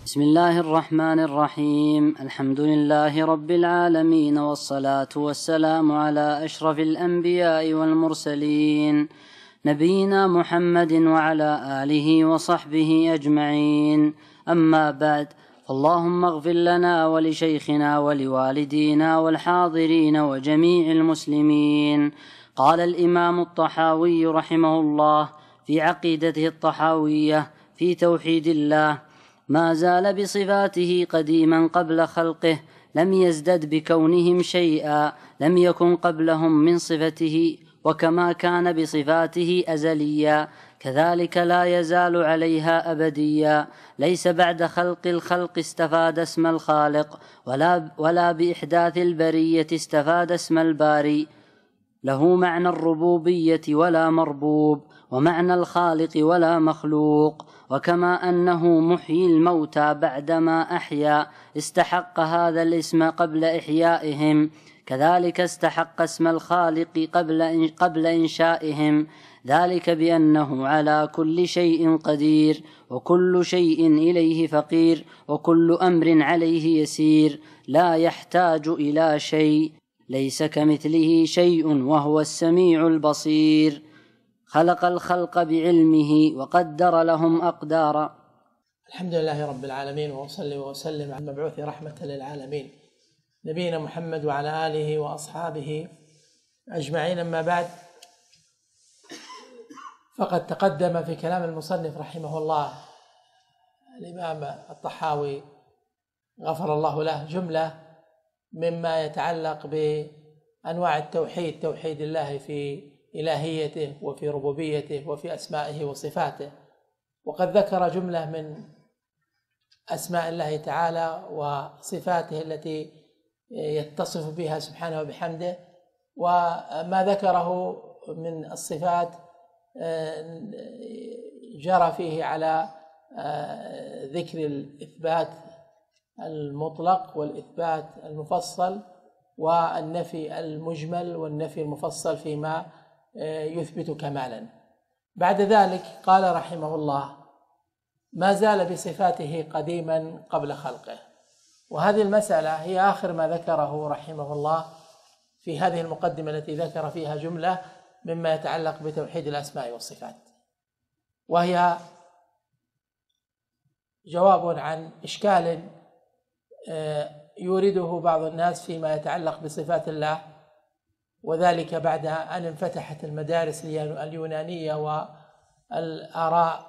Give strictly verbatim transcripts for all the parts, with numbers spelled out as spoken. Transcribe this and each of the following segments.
بسم الله الرحمن الرحيم. الحمد لله رب العالمين، والصلاة والسلام على أشرف الأنبياء والمرسلين، نبينا محمد وعلى آله وصحبه أجمعين. أما بعد، اللهم اغفر لنا ولشيخنا ولوالدينا والحاضرين وجميع المسلمين. قال الإمام الطحاوي رحمه الله في عقيدته الطحاوية في توحيد الله: ما زال بصفاته قديما قبل خلقه، لم يزدد بكونهم شيئا لم يكن قبلهم من صفته، وكما كان بصفاته أزليا كذلك لا يزال عليها أبديا. ليس بعد خلق الخلق استفاد اسم الخالق، ولا, ولا بإحداث البرية استفاد اسم الباري. له معنى الربوبية ولا مربوب، ومعنى الخالق ولا مخلوق. وكما أنه محيي الموتى بعدما أحيا استحق هذا الاسم قبل إحيائهم، كذلك استحق اسم الخالق قبل قبل إنشائهم، ذلك بأنه على كل شيء قدير، وكل شيء إليه فقير، وكل أمر عليه يسير، لا يحتاج إلى شيء، ليس كمثله شيء وهو السميع البصير. خلق الخلق بعلمه وقدر لهم أقدارا. الحمد لله رب العالمين، وأصلي وأسلم على المبعوث رحمة للعالمين نبينا محمد وعلى آله وأصحابه أجمعين. أما بعد، فقد تقدم في كلام المصنف رحمه الله الإمام الطحاوي غفر الله له جملة مما يتعلق بأنواع التوحيد، توحيد الله في إلهيته وفي ربوبيته وفي أسمائه وصفاته، وقد ذكر جملة من أسماء الله تعالى وصفاته التي يتصف بها سبحانه وبحمده. وما ذكره من الصفات جرى فيه على ذكر الإثبات المطلق والإثبات المفصل، والنفي المجمل والنفي المفصل فيما يثبت كمالا. بعد ذلك قال رحمه الله: ما زال بصفاته قديما قبل خلقه. وهذه المسألة هي آخر ما ذكره رحمه الله في هذه المقدمة التي ذكر فيها جملة مما يتعلق بتوحيد الأسماء والصفات، وهي جواب عن إشكال يورده بعض الناس فيما يتعلق بصفات الله، وذلك بعد أن انفتحت المدارس اليونانية والآراء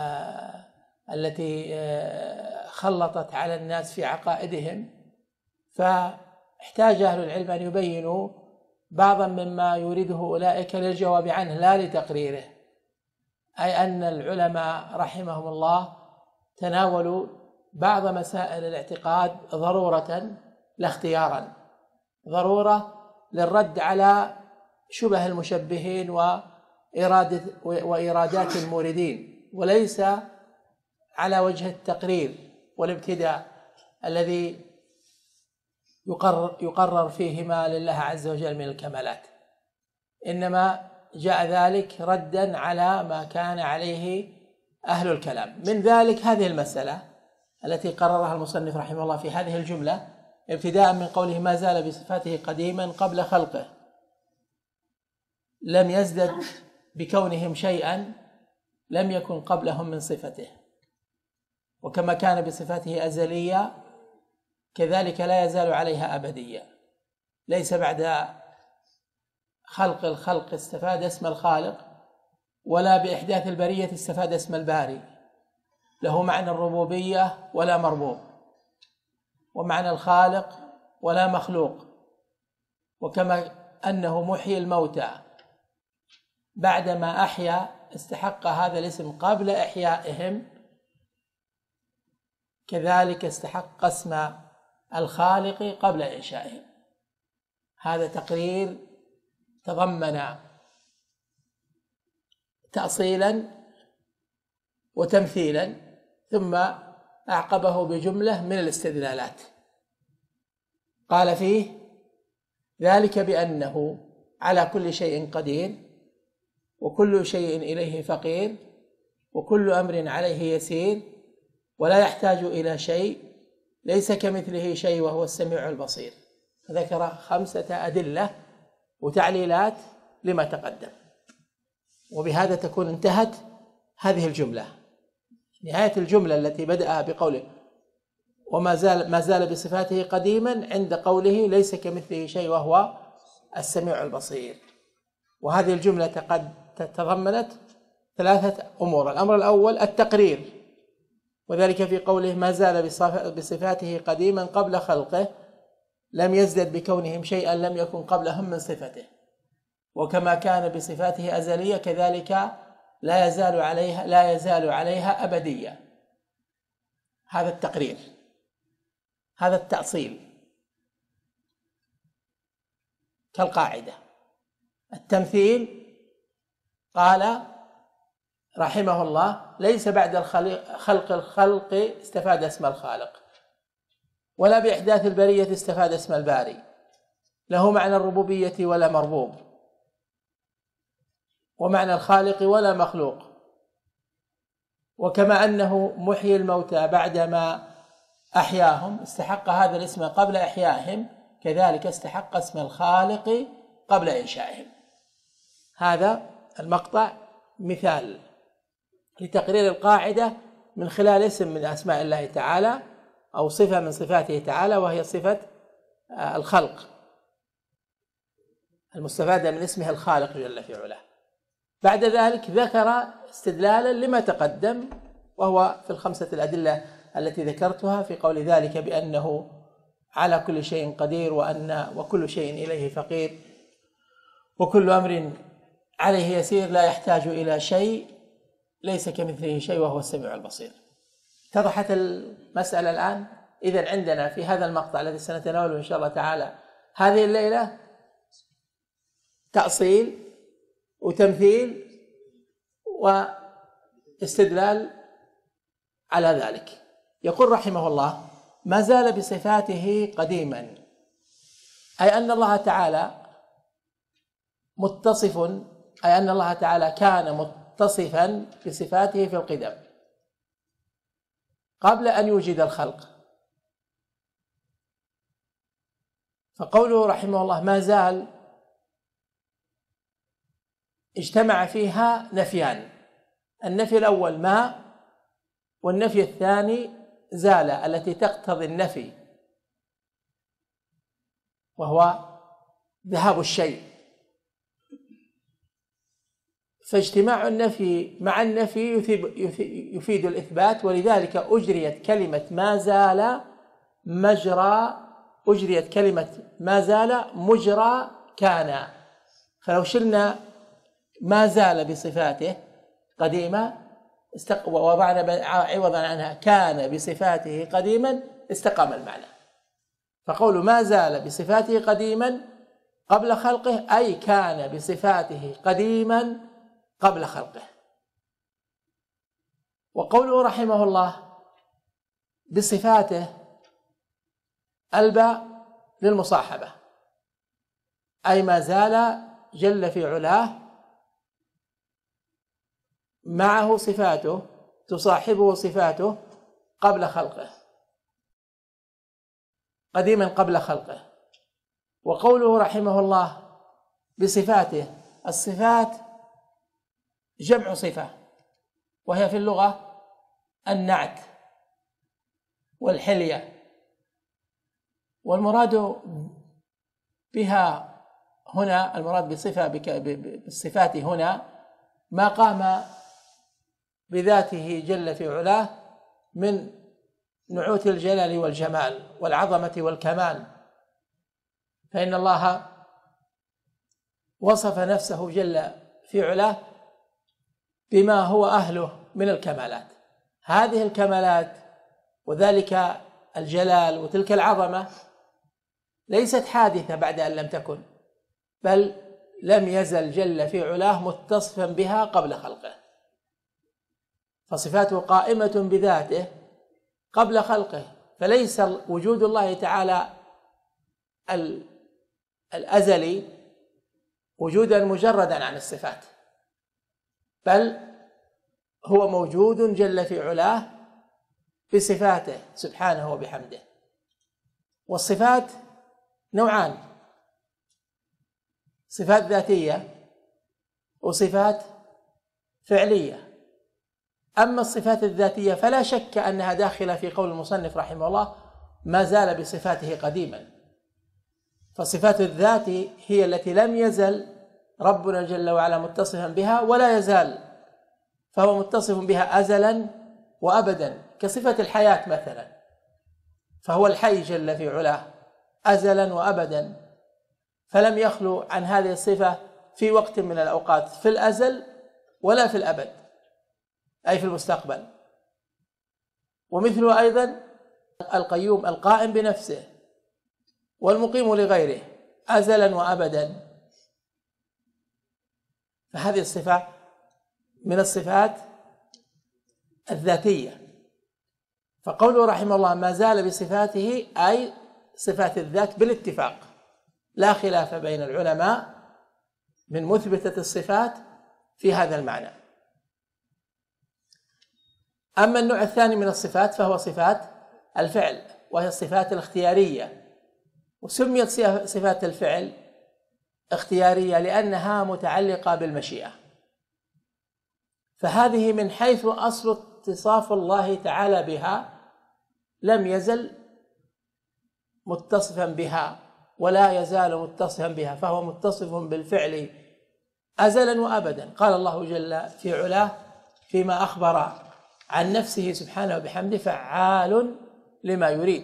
التي خلطت على الناس في عقائدهم، فاحتاج أهل العلم أن يبينوا بعضا مما يريده أولئك للجواب عنه لا لتقريره. أي أن العلماء رحمهم الله تناولوا بعض مسائل الاعتقاد ضرورة لا اختيارا، ضرورة للرد على شبه المشبهين وإرادة وإرادات الموردين، وليس على وجه التقرير والابتداء الذي يقرر, يقرر فيه ما لله عز وجل من الكمالات، إنما جاء ذلك ردا على ما كان عليه أهل الكلام. من ذلك هذه المسألة التي قررها المصنف رحمه الله في هذه الجملة، ابتداء من قوله: ما زال بصفاته قديما قبل خلقه، لم يزدد بكونهم شيئا لم يكن قبلهم من صفته، وكما كان بصفاته أزلية كذلك لا يزال عليها أبدية. ليس بعد خلق الخلق استفاد اسم الخالق، ولا بإحداث البرية استفاد اسم الباري. له معنى الربوبية ولا مربوب، ومعنى الخالق ولا مخلوق. وكما أنه محيي الموتى بعدما أحيا استحق هذا الاسم قبل إحيائهم، كذلك استحق اسم الخالق قبل إنشائهم. هذا تقرير تضمن تأصيلا وتمثيلا، ثم أعقبه بجملة من الاستدلالات. قال فيه: ذلك بأنه على كل شيء قدير، وكل شيء إليه فقير، وكل أمر عليه يسير، ولا يحتاج إلى شيء، ليس كمثله شيء وهو السميع البصير. فذكر خمسة أدلة وتعليلات لما تقدم، وبهذا تكون انتهت هذه الجملة. نهاية الجملة التي بدأها بقوله وما زال ما زال بصفاته قديما عند قوله ليس كمثله شيء وهو السميع البصير. وهذه الجملة قد تضمنت ثلاثة أمور. الأمر الأول التقرير، وذلك في قوله ما زال بصفاته قديما قبل خلقه، لم يزدد بكونهم شيئا لم يكن قبلهم من صفته، وكما كان بصفاته أزلية كذلك لا يزال عليها لا يزال عليها أبدية. هذا التقرير، هذا التأصيل كالقاعدة. التمثيل قال رحمه الله ليس بعد خلق الخلق استفاد اسم الخالق، ولا بإحداث البرية استفاد اسم الباري، له معنى الربوبية ولا مربوب، ومعنى الخالق ولا مخلوق. وكما أنه محيي الموتى بعدما أحياهم استحق هذا الاسم قبل إحيائهم، كذلك استحق اسم الخالق قبل إنشائهم. هذا المقطع مثال لتقرير القاعدة من خلال اسم من أسماء الله تعالى أو صفة من صفاته تعالى، وهي صفة الخلق المستفادة من اسمه الخالق جل في علاه. بعد ذلك ذكر استدلالا لما تقدم، وهو في الخمسة الأدلة التي ذكرتها في قول ذلك بأنه على كل شيء قدير، وأن وكل شيء إليه فقير، وكل أمر عليه يسير، لا يحتاج إلى شيء، ليس كمثله شيء وهو السميع البصير. اتضحت المسألة الآن؟ إذن عندنا في هذا المقطع الذي سنتناوله إن شاء الله تعالى هذه الليلة تأصيل وتمثيل واستدلال على ذلك. يقول رحمه الله ما زال بصفاته قديما، أي أن الله تعالى متصف أي أن الله تعالى كان متصفا بصفاته في القدم قبل أن يوجد الخلق. فقوله رحمه الله ما زال اجتمع فيها نفيان، النفي الأول ما، والنفي الثاني زال التي تقتضي النفي، وهو ذهاب الشيء. فاجتماع النفي مع النفي يفيد الإثبات، ولذلك أجريت كلمة ما زال مجرى أجريت كلمة ما زال مجرى كان. فلو شلنا ما زال بصفاته قديمة ووضعنا عوضا عنها كان بصفاته قديما استقام المعنى. فقول ما زال بصفاته قديما قبل خلقه أي كان بصفاته قديما قبل خلقه. وقوله رحمه الله بصفاته الباء للمصاحبة، أي ما زال جل في علاه معه صفاته تصاحبه صفاته قبل خلقه، قديما قبل خلقه. وقوله رحمه الله بصفاته، الصفات جمع صفة، وهي في اللغة النعت والحلية، والمراد بها هنا المراد بصفة بالصفات هنا ما قام بذاته جل في علاه من نعوت الجلال والجمال والعظمة والكمال. فإن الله وصف نفسه جل في علاه بما هو أهله من الكمالات. هذه الكمالات وذلك الجلال وتلك العظمة ليست حادثة بعد أن لم تكن، بل لم يزل جل في علاه متصفا بها قبل خلقه. فصفاته قائمة بذاته قبل خلقه، فليس وجود الله تعالى الأزلي وجودا مجردا عن الصفات، بل هو موجود جل في علاه بصفاته سبحانه وبحمده. والصفات نوعان: صفات ذاتية وصفات فعلية. أما الصفات الذاتية فلا شك أنها داخلة في قول المصنف رحمه الله ما زال بصفاته قديما، فصفات الذات هي التي لم يزل ربنا جل وعلا متصفا بها ولا يزال، فهو متصف بها أزلا وأبدا، كصفة الحياة مثلا، فهو الحي جل في علاه أزلا وأبدا، فلم يخلو عن هذه الصفة في وقت من الأوقات في الأزل ولا في الأبد، أي في المستقبل. ومثله أيضا القيوم القائم بنفسه والمقيم لغيره أزلا وأبدا، فهذه الصفة من الصفات الذاتية. فقوله رحمه الله ما زال بصفاته أي صفات الذات بالاتفاق، لا خلاف بين العلماء من مثبتة الصفات في هذا المعنى. أما النوع الثاني من الصفات فهو صفات الفعل، وهي الصفات الاختيارية. وسميت صفات الفعل اختيارية لأنها متعلقة بالمشيئة، فهذه من حيث أصل اتصاف الله تعالى بها لم يزل متصفا بها ولا يزال متصفا بها، فهو متصف بالفعل أزلا وأبدا. قال الله جل في علاه فيما أخبر عن نفسه سبحانه وبحمده فعال لما يريد.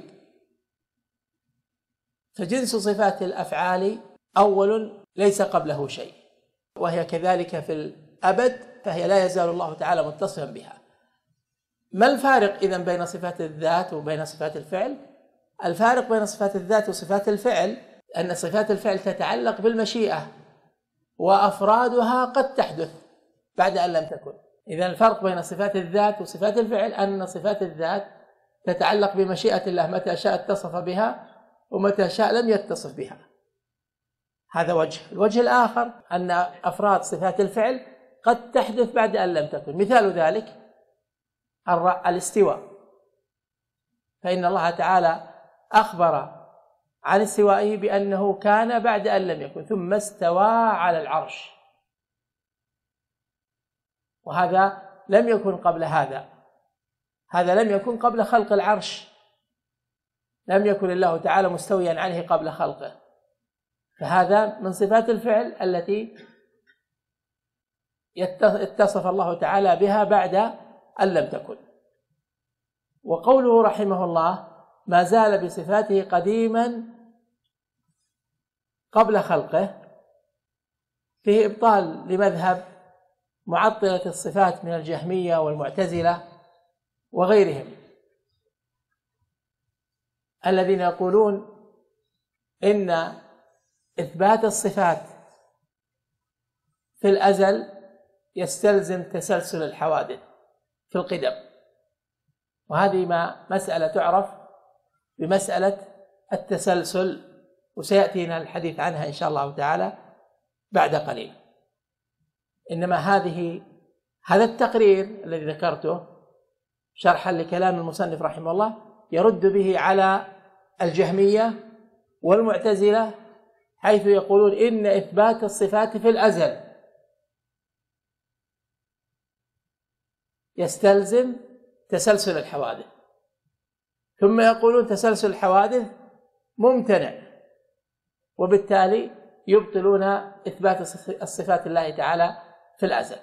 فجنس صفات الأفعال أول ليس قبله شيء، وهي كذلك في الأبد، فهي لا يزال الله تعالى متصفا بها. ما الفارق إذن بين صفات الذات وبين صفات الفعل؟ الفارق بين صفات الذات وصفات الفعل أن صفات الفعل تتعلق بالمشيئة، وأفرادها قد تحدث بعد أن لم تكن. إذن الفرق بين صفات الذات وصفات الفعل أن صفات الذات تتعلق بمشيئة الله، متى شاء اتصف بها ومتى شاء لم يتصف بها. هذا وجه. الوجه الآخر أن أفراد صفات الفعل قد تحدث بعد أن لم تكن. مثال ذلك الاستواء، فإن الله تعالى أخبر عن استوائه بأنه كان بعد أن لم يكن، ثم استوى على العرش، وهذا لم يكن قبل هذا، هذا لم يكن قبل خلق العرش، لم يكن الله تعالى مستويا عليه قبل خلقه، فهذا من صفات الفعل التي اتصف الله تعالى بها بعد أن لم تكن. وقوله رحمه الله ما زال بصفاته قديما قبل خلقه فيه إبطال لمذهب معطلة الصفات من الجهمية والمعتزلة وغيرهم، الذين يقولون إن إثبات الصفات في الأزل يستلزم تسلسل الحوادث في القدم، وهذه ما مسألة تعرف بمسألة التسلسل، وسيأتينا الحديث عنها إن شاء الله تعالى بعد قليل. إنما هذه هذا التقرير الذي ذكرته شرحا لكلام المصنف رحمه الله يرد به على الجهمية والمعتزلة، حيث يقولون إن إثبات الصفات في الأزل يستلزم تسلسل الحوادث، ثم يقولون تسلسل الحوادث ممتنع، وبالتالي يبطلون إثبات الصفات الله تعالى في الأزل.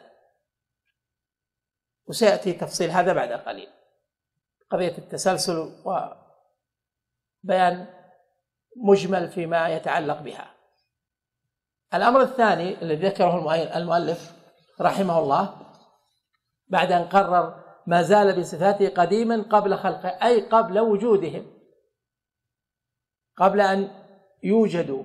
وسيأتي تفصيل هذا بعد قليل، قضية التسلسل وبيان مجمل فيما يتعلق بها. الأمر الثاني الذي ذكره المؤلف رحمه الله بعد أن قرر ما زال بصفاته قديما قبل خلقه، أي قبل وجودهم، قبل أن يوجدوا،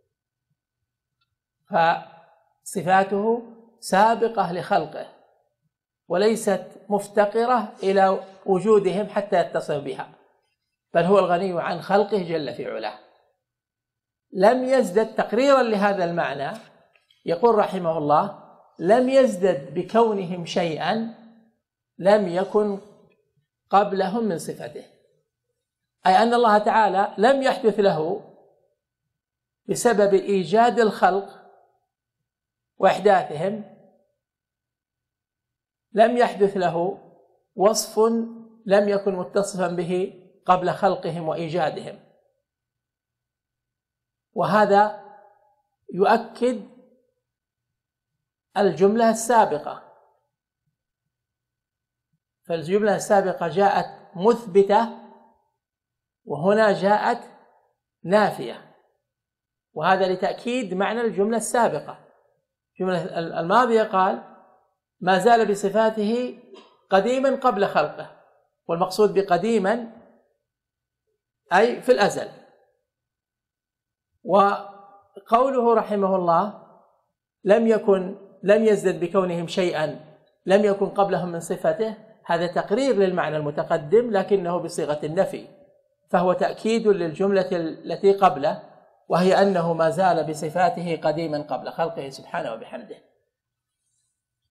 فصفاته سابقة لخلقه وليست مفتقرة إلى وجودهم حتى يتصف بها، بل هو الغني عن خلقه جل في علاه. لم يزدد تقريرا لهذا المعنى، يقول رحمه الله لم يزدد بكونهم شيئا لم يكن قبلهم من صفته، أي أن الله تعالى لم يحدث له بسبب إيجاد الخلق وإحداثهم، لم يحدث له وصف لم يكن متصفا به قبل خلقهم وإيجادهم. وهذا يؤكد الجملة السابقة، فالجملة السابقة جاءت مثبتة وهنا جاءت نافية، وهذا لتأكيد معنى الجملة السابقة. الجملة الماضية قال ما زال بصفاته قديما قبل خلقه، والمقصود بقديما أي في الأزل. وقوله رحمه الله لم يكن لم يزدد بكونهم شيئا لم يكن قبلهم من صفته، هذا تقرير للمعنى المتقدم لكنه بصيغة النفي، فهو تأكيد للجملة التي قبله، وهي أنه ما زال بصفاته قديما قبل خلقه سبحانه وبحمده.